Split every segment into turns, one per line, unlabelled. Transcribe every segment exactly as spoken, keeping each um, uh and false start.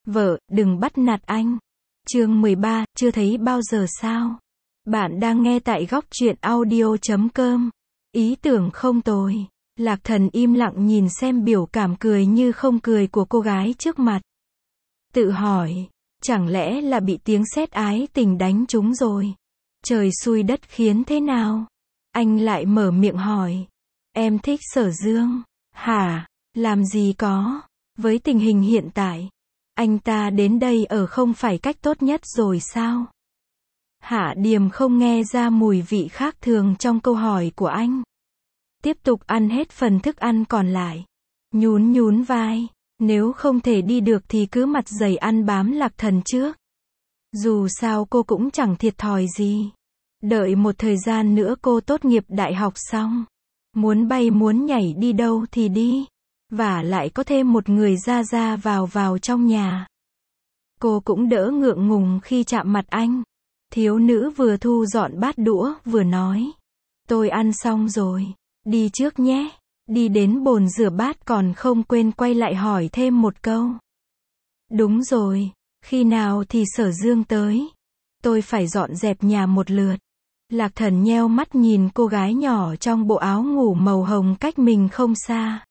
Vợ, đừng bắt nạt anh. Chương mười ba, chưa thấy bao giờ sao? Bạn đang nghe tại góc truyện audio chấm com. Ý tưởng không tồi. Lạc Thần im lặng nhìn xem biểu cảm cười như không cười của cô gái trước mặt. Tự hỏi, chẳng lẽ là bị tiếng sét ái tình đánh trúng rồi? Trời xui đất khiến thế nào? Anh lại mở miệng hỏi. Em thích Sở Dương. Hả? Làm gì có? Với tình hình hiện tại, anh ta đến đây ở không phải cách tốt nhất rồi sao? Hạ Điềm không nghe ra mùi vị khác thường trong câu hỏi của anh. Tiếp tục ăn hết phần thức ăn còn lại. Nhún nhún vai. Nếu không thể đi được thì cứ mặt dày ăn bám Lạc Thần trước. Dù sao cô cũng chẳng thiệt thòi gì. Đợi một thời gian nữa cô tốt nghiệp đại học xong. Muốn bay muốn nhảy đi đâu thì đi. Và lại có thêm một người ra ra vào vào trong nhà. Cô cũng đỡ ngượng ngùng khi chạm mặt anh. Thiếu nữ vừa thu dọn bát đũa vừa nói. Tôi ăn xong rồi. Đi trước nhé. Đi đến bồn rửa bát còn không quên quay lại hỏi thêm một câu. Đúng rồi. Khi nào thì Sở Dương tới? Tôi phải dọn dẹp nhà một lượt. Lạc Thần nheo mắt nhìn cô gái nhỏ trong bộ áo ngủ màu hồng cách mình không xa.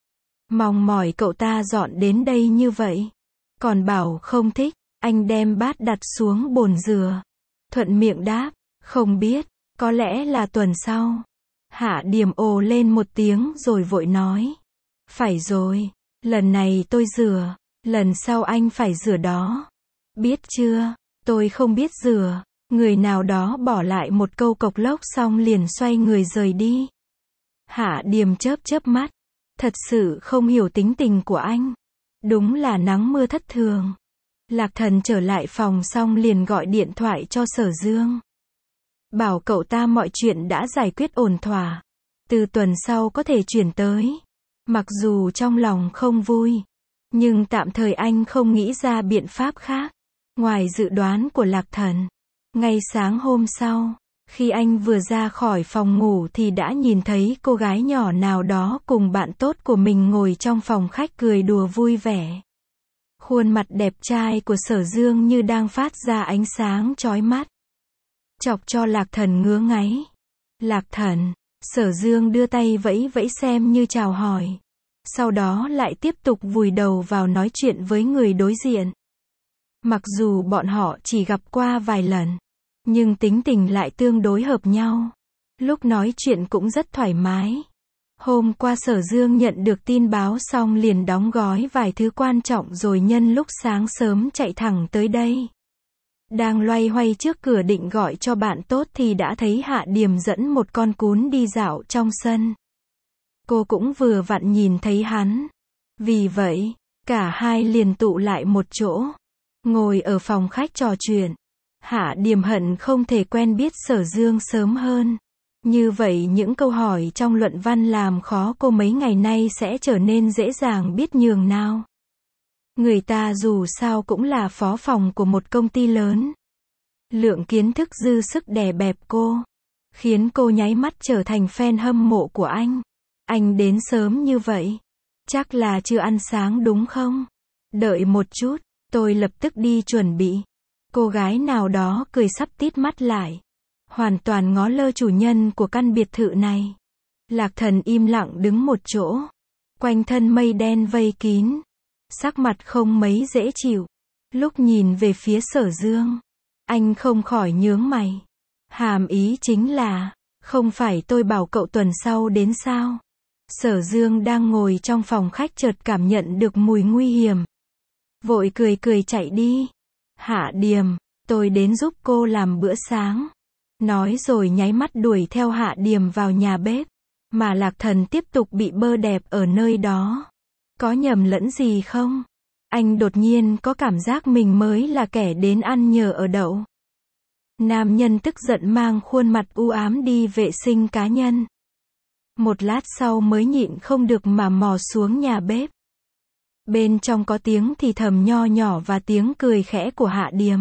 Mong mỏi cậu ta dọn đến đây như vậy. Còn bảo không thích, anh đem bát đặt xuống bồn rửa. Thuận miệng đáp, không biết, có lẽ là tuần sau. Hạ Điềm ồ lên một tiếng rồi vội nói. Phải rồi, lần này tôi rửa, lần sau anh phải rửa đó. Biết chưa, tôi không biết rửa. Người nào đó bỏ lại một câu cộc lốc xong liền xoay người rời đi. Hạ Điềm chớp chớp mắt. Thật sự không hiểu tính tình của anh. Đúng là nắng mưa thất thường. Lạc Thần trở lại phòng xong liền gọi điện thoại cho Sở Dương. Bảo cậu ta mọi chuyện đã giải quyết ổn thỏa. Từ tuần sau có thể chuyển tới. Mặc dù trong lòng không vui. Nhưng tạm thời anh không nghĩ ra biện pháp khác. Ngoài dự đoán của Lạc Thần. Ngay sáng hôm sau. Khi anh vừa ra khỏi phòng ngủ thì đã nhìn thấy cô gái nhỏ nào đó cùng bạn tốt của mình ngồi trong phòng khách cười đùa vui vẻ. Khuôn mặt đẹp trai của Sở Dương như đang phát ra ánh sáng chói mắt. Chọc cho Lạc Thần ngứa ngáy. Lạc Thần, Sở Dương đưa tay vẫy vẫy xem như chào hỏi. Sau đó lại tiếp tục vùi đầu vào nói chuyện với người đối diện. Mặc dù bọn họ chỉ gặp qua vài lần. Nhưng tính tình lại tương đối hợp nhau. Lúc nói chuyện cũng rất thoải mái. Hôm qua Sở Dương nhận được tin báo xong liền đóng gói vài thứ quan trọng rồi nhân lúc sáng sớm chạy thẳng tới đây. Đang loay hoay trước cửa định gọi cho bạn tốt thì đã thấy Hạ Điềm dẫn một con cún đi dạo trong sân. Cô cũng vừa vặn nhìn thấy hắn. Vì vậy, cả hai liền tụ lại một chỗ. Ngồi ở phòng khách trò chuyện. Hạ Điềm hận không thể quen biết Sở Dương sớm hơn. Như vậy những câu hỏi trong luận văn làm khó cô mấy ngày nay sẽ trở nên dễ dàng biết nhường nào. Người ta dù sao cũng là phó phòng của một công ty lớn. Lượng kiến thức dư sức đè bẹp cô. Khiến cô nháy mắt trở thành fan hâm mộ của anh. Anh đến sớm như vậy. Chắc là chưa ăn sáng đúng không? Đợi một chút, tôi lập tức đi chuẩn bị. Cô gái nào đó cười sắp tít mắt lại. Hoàn toàn ngó lơ chủ nhân của căn biệt thự này. Lạc Thần im lặng đứng một chỗ. Quanh thân mây đen vây kín. Sắc mặt không mấy dễ chịu. Lúc nhìn về phía Sở Dương. Anh không khỏi nhướng mày. Hàm ý chính là, không phải tôi bảo cậu tuần sau đến sao? Sở Dương đang ngồi trong phòng khách chợt cảm nhận được mùi nguy hiểm. Vội cười cười chạy đi. Hạ Điềm, tôi đến giúp cô làm bữa sáng. Nói rồi nháy mắt đuổi theo Hạ Điềm vào nhà bếp. Mà Lạc Thần tiếp tục bị bơ đẹp ở nơi đó. Có nhầm lẫn gì không? Anh đột nhiên có cảm giác mình mới là kẻ đến ăn nhờ ở đậu. Nam nhân tức giận mang khuôn mặt u ám đi vệ sinh cá nhân. Một lát sau mới nhịn không được mà mò xuống nhà bếp. Bên trong có tiếng thì thầm nho nhỏ và tiếng cười khẽ của Hạ Điềm.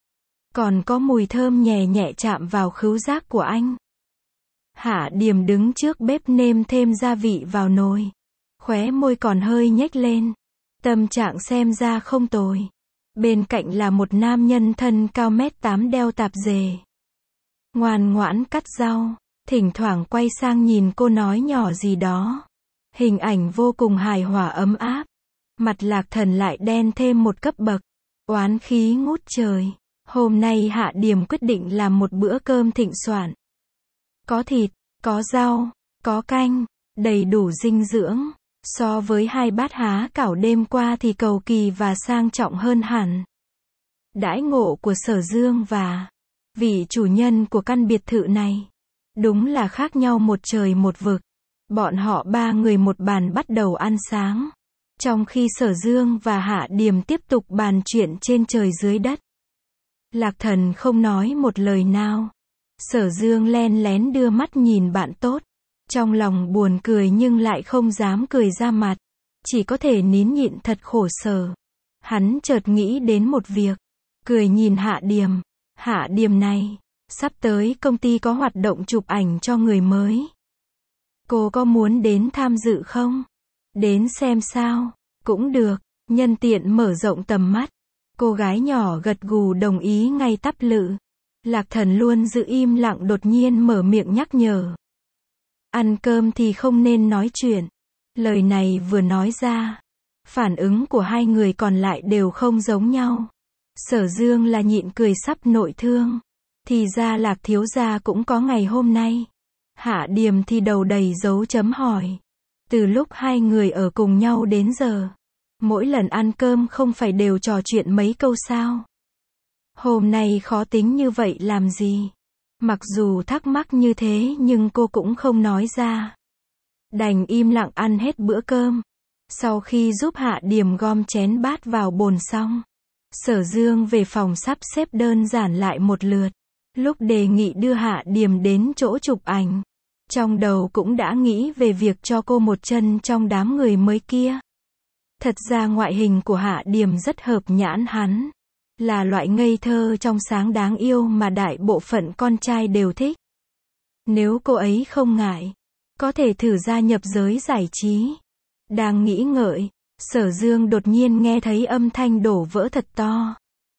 Còn có mùi thơm nhẹ nhẹ chạm vào khứu giác của anh. Hạ Điềm đứng trước bếp nêm thêm gia vị vào nồi. Khóe môi còn hơi nhếch lên. Tâm trạng xem ra không tồi. Bên cạnh là một nam nhân thân cao mét tám đeo tạp dề. Ngoan ngoãn cắt rau, thỉnh thoảng quay sang nhìn cô nói nhỏ gì đó. Hình ảnh vô cùng hài hòa ấm áp. Mặt Lạc Thần lại đen thêm một cấp bậc. Oán khí ngút trời. Hôm nay Hạ Điềm quyết định làm một bữa cơm thịnh soạn. Có thịt, có rau, có canh, đầy đủ dinh dưỡng. So với hai bát há cảo đêm qua thì cầu kỳ và sang trọng hơn hẳn. Đãi ngộ của Sở Dương và vị chủ nhân của căn biệt thự này đúng là khác nhau một trời một vực. Bọn họ ba người một bàn bắt đầu ăn sáng, trong khi Sở Dương và Hạ Điềm tiếp tục bàn chuyện trên trời dưới đất. Lạc Thần không nói một lời nào. Sở Dương len lén đưa mắt nhìn bạn tốt, trong lòng buồn cười nhưng lại không dám cười ra mặt, chỉ có thể nín nhịn thật khổ sở. Hắn chợt nghĩ đến một việc, cười nhìn Hạ Điềm. Hạ Điềm này, sắp tới công ty có hoạt động chụp ảnh cho người mới. Cô có muốn đến tham dự không? Đến xem sao? Cũng được, nhân tiện mở rộng tầm mắt. Cô gái nhỏ gật gù đồng ý ngay tắp lự. Lạc Thần luôn giữ im lặng đột nhiên mở miệng nhắc nhở. Ăn cơm thì không nên nói chuyện. Lời này vừa nói ra, phản ứng của hai người còn lại đều không giống nhau. Sở Dương là nhịn cười sắp nội thương. Thì ra Lạc thiếu gia cũng có ngày hôm nay. Hạ Điềm thì đầu đầy dấu chấm hỏi. Từ lúc hai người ở cùng nhau đến giờ, mỗi lần ăn cơm không phải đều trò chuyện mấy câu sao? Hôm nay khó tính như vậy làm gì? Mặc dù thắc mắc như thế nhưng cô cũng không nói ra. Đành im lặng ăn hết bữa cơm. Sau khi giúp Hạ Điềm gom chén bát vào bồn xong, Sở Dương về phòng sắp xếp đơn giản lại một lượt. Lúc đề nghị đưa Hạ Điềm đến chỗ chụp ảnh, trong đầu cũng đã nghĩ về việc cho cô một chân trong đám người mới kia. Thật ra ngoại hình của Hạ Điềm rất hợp nhãn hắn. Là loại ngây thơ trong sáng đáng yêu mà đại bộ phận con trai đều thích. Nếu cô ấy không ngại, có thể thử gia nhập giới giải trí. Đang nghĩ ngợi, Sở Dương đột nhiên nghe thấy âm thanh đổ vỡ thật to.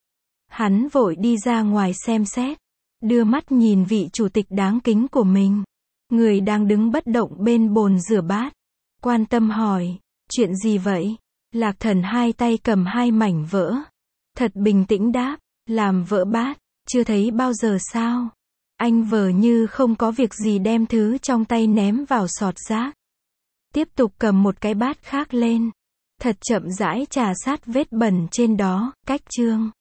Hắn vội đi ra ngoài xem xét, đưa mắt nhìn vị chủ tịch đáng kính của mình, người đang đứng bất động bên bồn rửa bát. Quan tâm hỏi, chuyện gì vậy? Lạc Thần hai tay cầm hai mảnh vỡ. Thật bình tĩnh đáp, làm vỡ bát, chưa thấy bao giờ sao? Anh vờ như không có việc gì đem thứ trong tay ném vào sọt rác. Tiếp tục cầm một cái bát khác lên. Thật chậm rãi chà sát vết bẩn trên đó, cách chương.